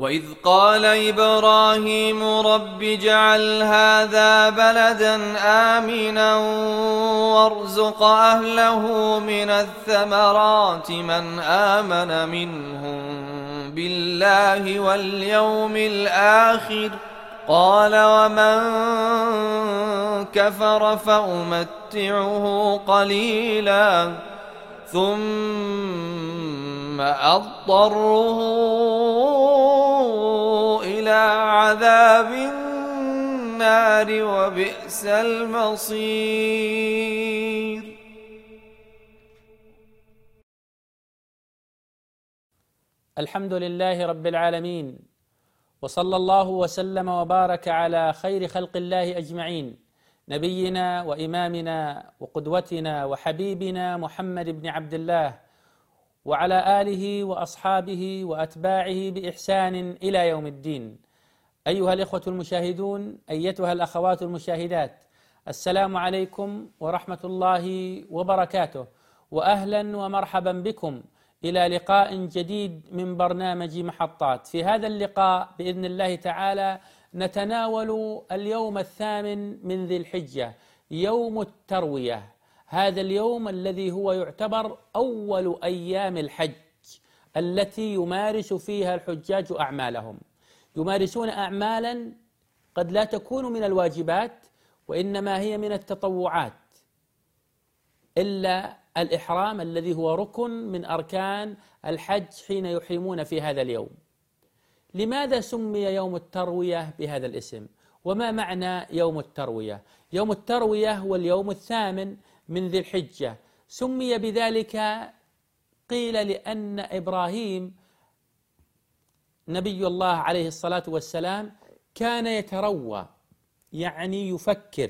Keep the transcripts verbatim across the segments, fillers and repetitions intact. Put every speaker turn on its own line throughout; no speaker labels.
وإذ قال إبراهيم رب اجعل هذا بلدا آمنا وارزق أهله من الثمرات من آمن منهم بالله واليوم الآخر قال ومن كفر فأمتعه قليلا ثم أضطره إلى عذاب النار وبئس المصير.
الحمد لله رب العالمين، وصلى الله وسلم وبارك على خير خلق الله أجمعين، نبينا وإمامنا وقدوتنا وحبيبنا محمد بن عبد الله وعلى آله وأصحابه وأتباعه بإحسان إلى يوم الدين. أيها الإخوة المشاهدون، أيتها الأخوات المشاهدات، السلام عليكم ورحمة الله وبركاته، وأهلا ومرحبا بكم إلى لقاء جديد من برنامج محطات. في هذا اللقاء بإذن الله تعالى نتناول اليوم الثامن من ذي الحجة، يوم التروية، هذا اليوم الذي هو يعتبر أول أيام الحج التي يمارس فيها الحجاج أعمالهم. يمارسون أعمالا قد لا تكون من الواجبات وإنما هي من التطوعات، إلا الإحرام الذي هو ركن من أركان الحج حين يحرمون في هذا اليوم. لماذا سمي يوم التروية بهذا الاسم؟ وما معنى يوم التروية؟ يوم التروية هو اليوم الثامن من ذي الحجة، سمي بذلك قيل لأن إبراهيم نبي الله عليه الصلاة والسلام كان يتروى، يعني يفكر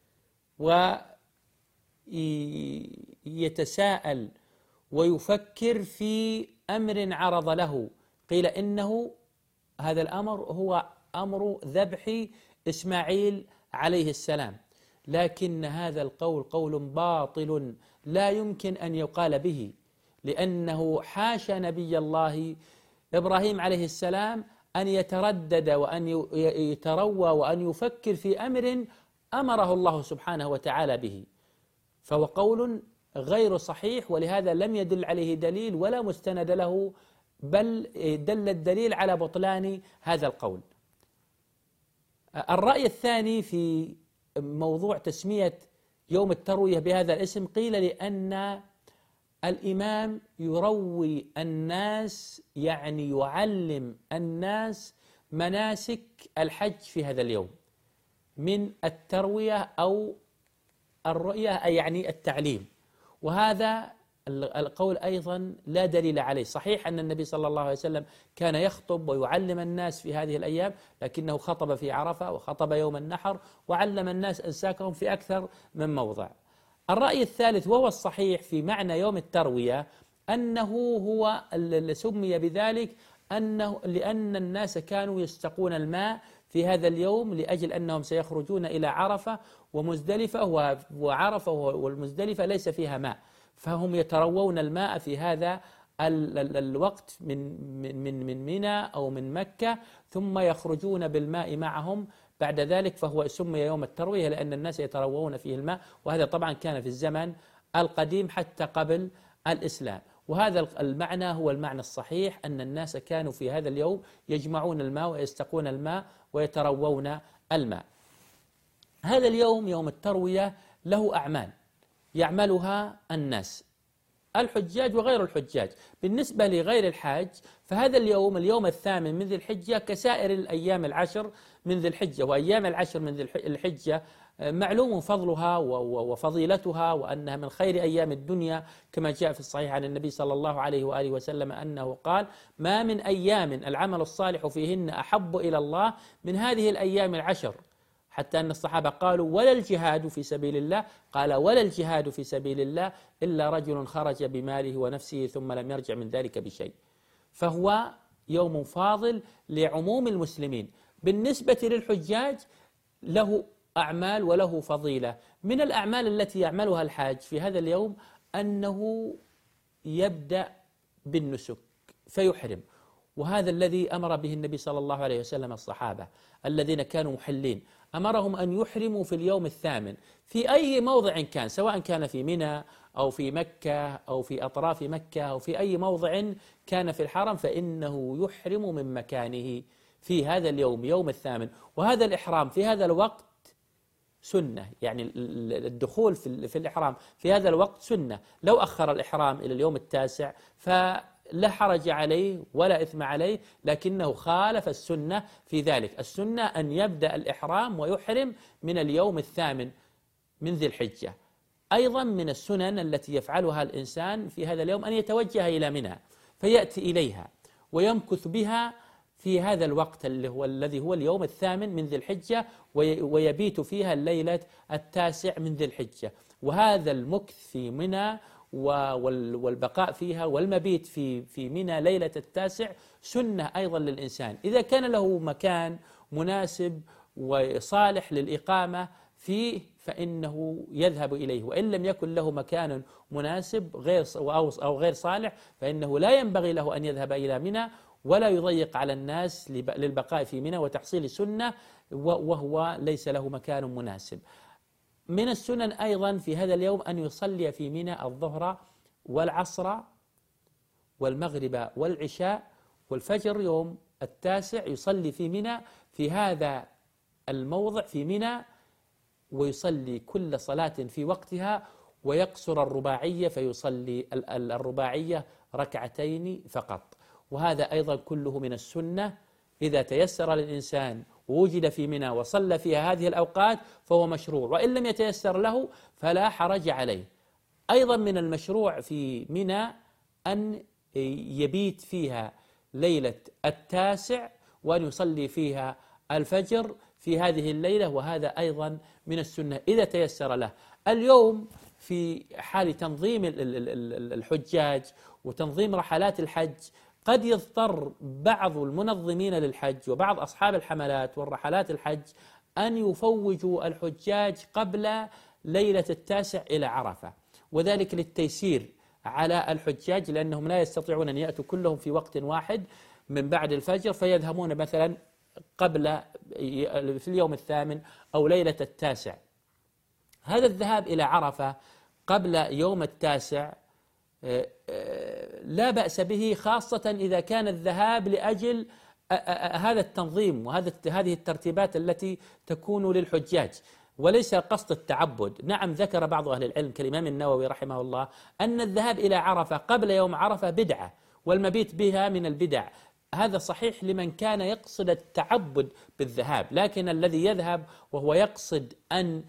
ويتساءل ويفكر في أمر عرض له. قيل إنه هذا الأمر هو أمر ذبح إسماعيل عليه السلام، لكن هذا القول قول باطل لا يمكن أن يقال به، لأنه حاشا نبي الله إبراهيم عليه السلام أن يتردد وأن يتروى وأن يفكر في أمر أمره الله سبحانه وتعالى به، فهو قول غير صحيح، ولهذا لم يدل عليه دليل ولا مستند له، بل دل الدليل على بطلان هذا القول. الرأي الثاني في موضوع تسمية يوم التروية بهذا الاسم، قيل لأن الإمام يروي الناس، يعني يعلم الناس مناسك الحج في هذا اليوم، من التروية أو الرؤية أي يعني التعليم. وهذا القول أيضا لا دليل عليه. صحيح أن النبي صلى الله عليه وسلم كان يخطب ويعلم الناس في هذه الأيام، لكنه خطب في عرفة وخطب يوم النحر وعلم الناس أنساكهم في أكثر من موضع. الرأي الثالث وهو الصحيح في معنى يوم التروية أنه هو اللي سمي بذلك أنه لأن الناس كانوا يستقون الماء في هذا اليوم، لأجل أنهم سيخرجون إلى عرفة ومزدلفة، وعرفة والمزدلفة ليس فيها ماء، فهم يتروون الماء في هذا الوقت من من من منى أو من مكة، ثم يخرجون بالماء معهم بعد ذلك، فهو سمي يوم التروية لأن الناس يتروون فيه الماء. وهذا طبعا كان في الزمن القديم حتى قبل الإسلام، وهذا المعنى هو المعنى الصحيح، أن الناس كانوا في هذا اليوم يجمعون الماء ويستقون الماء ويتروون الماء. هذا اليوم يوم التروية له أعمال يعملها الناس، الحجاج وغير الحجاج. بالنسبة لغير الحاج فهذا اليوم اليوم الثامن من ذي الحجة كسائر الأيام العشر من ذي الحجة، وأيام العشر من ذي الحجة معلوم فضلها وفضيلتها، وأنها من خير أيام الدنيا، كما جاء في الصحيح عن النبي صلى الله عليه وآله وسلم أنه قال: ما من أيام العمل الصالح فيهن أحب إلى الله من هذه الأيام العشر، حتى أن الصحابة قالوا: ولا الجهاد في سبيل الله؟ قال: ولا الجهاد في سبيل الله إلا رجل خرج بماله ونفسه ثم لم يرجع من ذلك بشيء. فهو يوم فاضل لعموم المسلمين. بالنسبة للحجاج له أعمال وله فضيلة. من الأعمال التي يعملها الحاج في هذا اليوم أنه يبدأ بالنسك فيحرم، وهذا الذي أمر به النبي صلى الله عليه وسلم الصحابة الذين كانوا محلين، أمرهم أن يحرموا في اليوم الثامن في أي موضع كان، سواء كان في منى أو في مكة أو في أطراف مكة أو في أي موضع كان في الحرم، فإنه يحرم من مكانه في هذا اليوم يوم الثامن. وهذا الإحرام في هذا الوقت سنة، يعني الدخول في الإحرام في هذا الوقت سنة. لو أخر الإحرام إلى اليوم التاسع فلا حرج عليه ولا إثم عليه، لكنه خالف السنة في ذلك. السنة أن يبدأ الإحرام ويحرم من اليوم الثامن من ذي الحجة. أيضا من السنن التي يفعلها الإنسان في هذا اليوم أن يتوجه إلى منى فيأتي إليها ويمكث بها في هذا الوقت اللي هو الذي هو اليوم الثامن من ذي الحجة، ويبيت فيها الليلة التاسع من ذي الحجة. وهذا المكث في منى والبقاء فيها والمبيت في في منى ليلة التاسع سنة أيضا للإنسان، إذا كان له مكان مناسب وصالح للإقامة فيه فإنه يذهب إليه، وإن لم يكن له مكان مناسب غير أو غير صالح فإنه لا ينبغي له أن يذهب إلى منى ولا يضيق على الناس للبقاء في منى وتحصيل السنة وهو ليس له مكان مناسب. من السنن أيضا في هذا اليوم أن يصلي في منى الظهر والعصر والمغرب والعشاء والفجر يوم التاسع، يصلي في منى في هذا الموضع في منى، ويصلي كل صلاة في وقتها ويقصر الرباعية فيصلي الرباعية ركعتين فقط. وهذا أيضا كله من السنة، إذا تيسر للإنسان ووجد في منى وصلى فيها هذه الأوقات فهو مشروع، وإن لم يتيسر له فلا حرج عليه. أيضا من المشروع في منى أن يبيت فيها ليلة التاسع وأن يصلي فيها الفجر في هذه الليلة، وهذا أيضا من السنة إذا تيسر له. اليوم في حال تنظيم الحجاج وتنظيم رحلات الحج قد يضطر بعض المنظمين للحج وبعض أصحاب الحملات والرحلات الحج أن يفوجوا الحجاج قبل ليلة التاسع إلى عرفة، وذلك للتيسير على الحجاج لأنهم لا يستطيعون أن يأتوا كلهم في وقت واحد من بعد الفجر، فيذهبون مثلا قبل في اليوم الثامن أو ليلة التاسع. هذا الذهاب إلى عرفة قبل يوم التاسع لا بأس به، خاصة إذا كان الذهاب لأجل هذا التنظيم وهذا هذه الترتيبات التي تكون للحجاج وليس قصد التعبد. نعم، ذكر بعض أهل العلم كالإمام النووي رحمه الله أن الذهاب إلى عرفة قبل يوم عرفة بدعة والمبيت بها من البدع. هذا صحيح لمن كان يقصد التعبد بالذهاب، لكن الذي يذهب وهو يقصد أن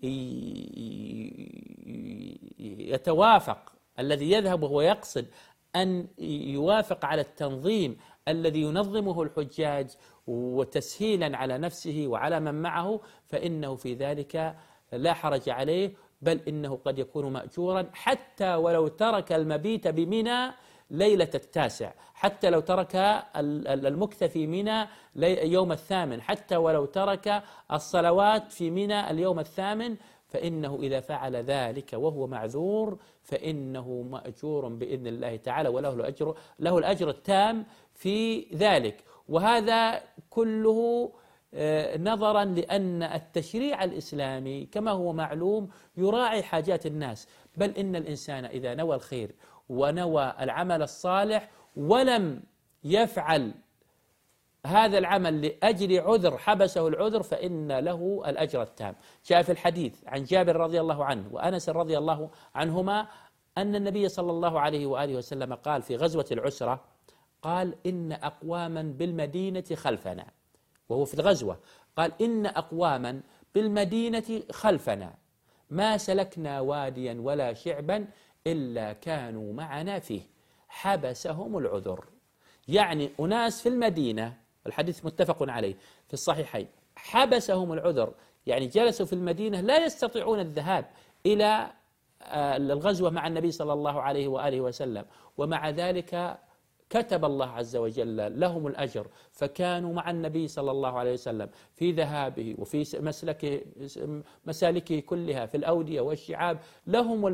يتوافق الذي يذهب وهو يقصد أن يوافق على التنظيم الذي ينظمه الحجاج وتسهيلا على نفسه وعلى من معه، فإنه في ذلك لا حرج عليه، بل إنه قد يكون مأجورا حتى ولو ترك المبيت بمنى ليلة التاسع، حتى لو ترك المكث في منى يوم الثامن، حتى ولو ترك الصلوات في منى اليوم الثامن، فإنه إذا فعل ذلك وهو معذور فإنه مأجور بإذن الله تعالى وله الأجر له الأجر التام في ذلك. وهذا كله نظرا لأن التشريع الإسلامي كما هو معلوم يراعي حاجات الناس، بل إن الإنسان إذا نوى الخير ونوى العمل الصالح ولم يفعل هذا العمل لأجل عذر حبسه العذر فإن له الأجر التام. جاء في الحديث عن جابر رضي الله عنه وأنس رضي الله عنهما أن النبي صلى الله عليه وآله وسلم قال في غزوة العسرة، قال إن أقواما بالمدينة خلفنا، وهو في الغزوة قال إن أقواما بالمدينة خلفنا ما سلكنا واديا ولا شعبا إلا كانوا معنا فيه حبسهم العذر. يعني أناس في المدينة، الحديث متفق عليه في الصحيحين، حبسهم العذر، يعني جلسوا في المدينة لا يستطيعون الذهاب إلى الغزوة مع النبي صلى الله عليه وآله وسلم، ومع ذلك كتب الله عز وجل لهم الأجر، فكانوا مع النبي صلى الله عليه وسلم في ذهابه وفي مسلكه مسالكه كلها في الأودية والشعاب، لهم الأجر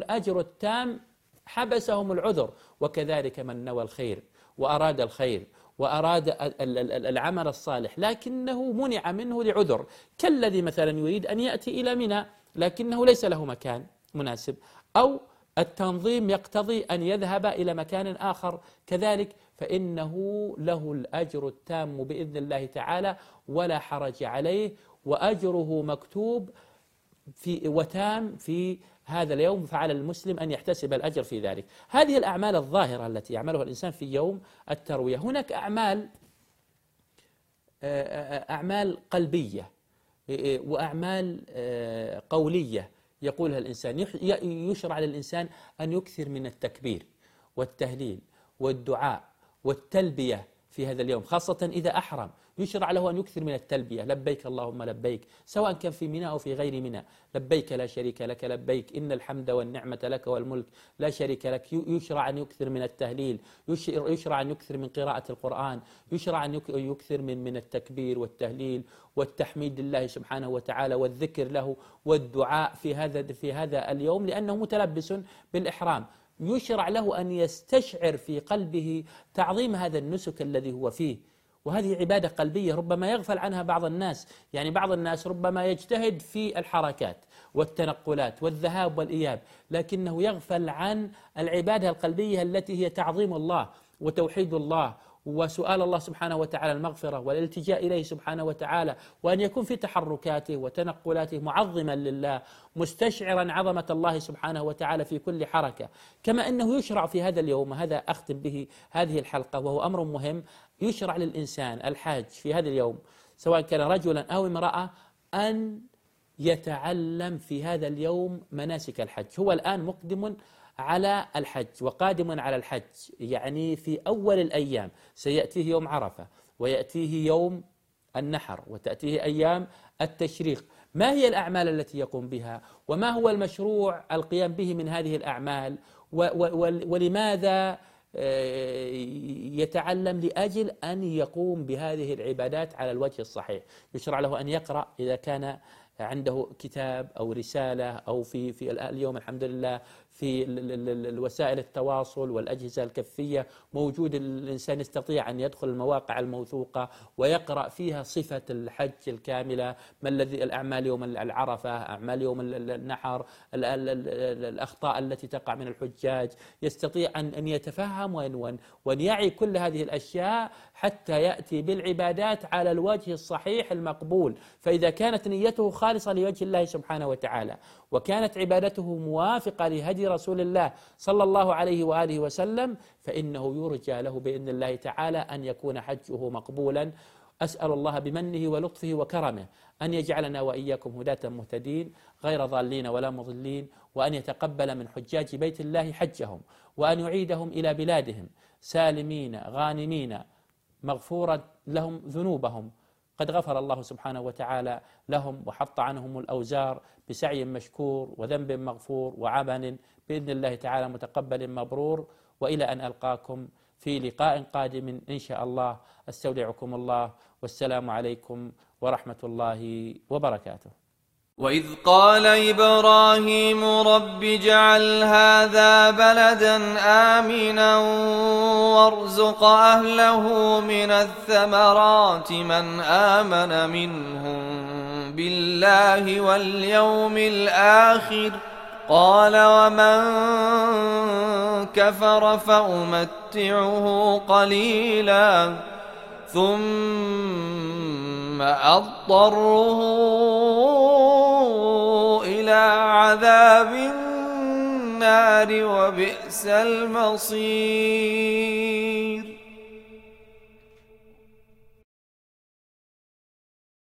التام حبسهم العذر. وكذلك من نوى الخير وأراد الخير وأراد العمل الصالح لكنه منع منه لعذر، كالذي مثلا يريد أن يأتي إلى منى لكنه ليس له مكان مناسب، أو التنظيم يقتضي أن يذهب إلى مكان آخر كذلك، فإنه له الأجر التام بإذن الله تعالى ولا حرج عليه، وأجره مكتوب في وتام في هذا اليوم، فعلى المسلم أن يحتسب الأجر في ذلك. هذه الأعمال الظاهرة التي يعملها الإنسان في يوم التروية. هناك أعمال أعمال قلبية وأعمال قولية يقولها الإنسان. يشرع للإنسان أن يكثر من التكبير والتهليل والدعاء والتلبية في هذا اليوم، خاصة إذا أحرم. يشرع له أن يكثر من التلبية، لبيك اللهم لبيك، سواء كان في منى أو في غير منى، لبيك لا شريك لك لبيك إن الحمد والنعمة لك والملك لا شريك لك. يشرع أن يكثر من التهليل، يشرع أن يكثر من قراءة القرآن، يشرع أن يكثر من من التكبير والتهليل والتحميد لله سبحانه وتعالى والذكر له والدعاء في هذا في هذا اليوم، لأنه متلبس بالإحرام. يشرع له أن يستشعر في قلبه تعظيم هذا النسك الذي هو فيه، وهذه عبادة قلبية ربما يغفل عنها بعض الناس. يعني بعض الناس ربما يجتهد في الحركات والتنقلات والذهاب والإياب، لكنه يغفل عن العبادة القلبية التي هي تعظيم الله وتوحيد الله وسؤال الله سبحانه وتعالى المغفرة والالتجاء إليه سبحانه وتعالى، وأن يكون في تحركاته وتنقلاته معظما لله، مستشعرا عظمة الله سبحانه وتعالى في كل حركة. كما أنه يشرع في هذا اليوم، هذا أختم به هذه الحلقة وهو أمر مهم، يشرع للإنسان الحاج في هذا اليوم سواء كان رجلا أو امرأة أن يتعلم في هذا اليوم مناسك الحج. هو الآن مقدم على الحج وقادم على الحج، يعني في أول الأيام سيأتيه يوم عرفة ويأتيه يوم النحر وتأتيه أيام التشريق. ما هي الأعمال التي يقوم بها وما هو المشروع القيام به من هذه الأعمال، ولماذا يتعلم؟ لأجل أن يقوم بهذه العبادات على الوجه الصحيح. يشرع له أن يقرأ إذا كان عنده كتاب أو رسالة، أو في في اليوم الحمد لله في الوسائل التواصل والأجهزة الكفية موجود، الإنسان يستطيع أن يدخل المواقع الموثوقة ويقرأ فيها صفة الحج الكاملة، ما الذي الأعمال يوم العرفة، أعمال يوم النحر، الأخطاء التي تقع من الحجاج، يستطيع أن يتفهم وأن يعي كل هذه الأشياء حتى يأتي بالعبادات على الوجه الصحيح المقبول. فإذا كانت نيته خالصة لوجه الله سبحانه وتعالى وكانت عبادته موافقة لهدي رسول الله صلى الله عليه وآله وسلم، فإنه يرجى له بإذن الله تعالى أن يكون حجه مقبولا. أسأل الله بمنه ولطفه وكرمه أن يجعلنا وإياكم هداة مهتدين غير ضالين ولا مضلين، وأن يتقبل من حجاج بيت الله حجهم، وأن يعيدهم إلى بلادهم سالمين غانمين مغفورا لهم ذنوبهم. قد غفر الله سبحانه وتعالى لهم وحط عنهم الأوزار بسعي مشكور وذنب مغفور وعمل بإذن الله تعالى متقبل مبرور. وإلى أن ألقاكم في لقاء قادم إن شاء الله، أستودعكم الله، والسلام عليكم ورحمة الله وبركاته.
وإذ قال إبراهيم رب اجعل هذا بلدا آمنا وارزق أهله من الثمرات من آمن منهم بالله واليوم الآخر قال ومن كفر فأمتعه قليلا ثم أضطره إلى عذاب النار وبئس المصير.